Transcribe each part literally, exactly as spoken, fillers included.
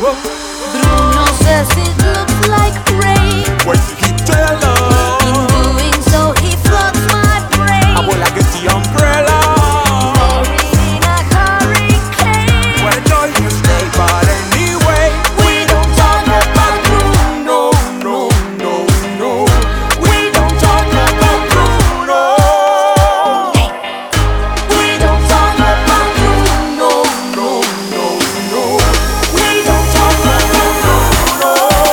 Bruno says it looks like rain. When he tell us, In doing so, he floods my brain. I will like it's the umbrella. Buried in a hurricane. Well, joy you stay, but anyway, We don't talk about Bruno, no, no, no. We don't talk about Bruno. We don't talk about No, no, no, no. We don't talk about Bruno.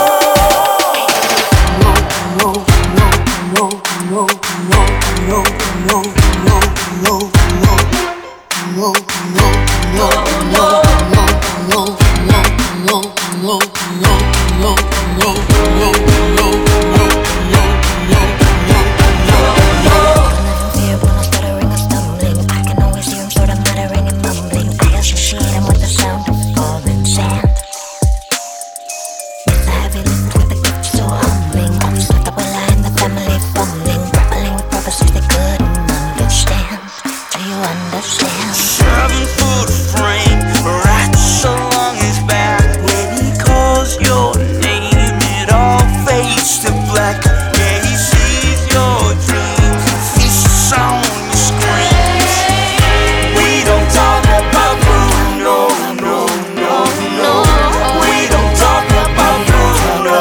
Fear when I stuttering or stumbling. I can always hear him sort of muttering and mumbling. I associate him with the sound of falling sand. It's the heavy lift with the gift so humbling. Always like the Willa in the family fumbling, grappling with prophecies they couldn't understand. Do you understand? Seven foot frame, rats along his back. When he calls your name, it all fades to black. Yeah, he sees your dreams, he feasts on your screams. We don't talk about Bruno, no, no, no. We don't talk about Bruno.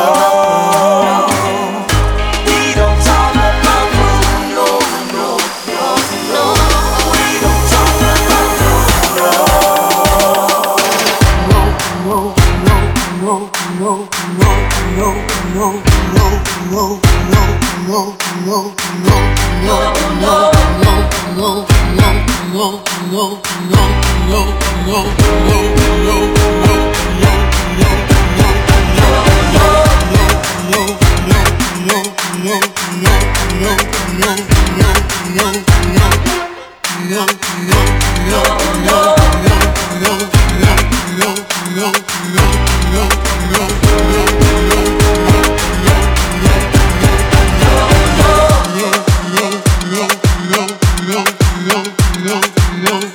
We don't talk about Bruno, no, no, no. We don't talk about No, no, no.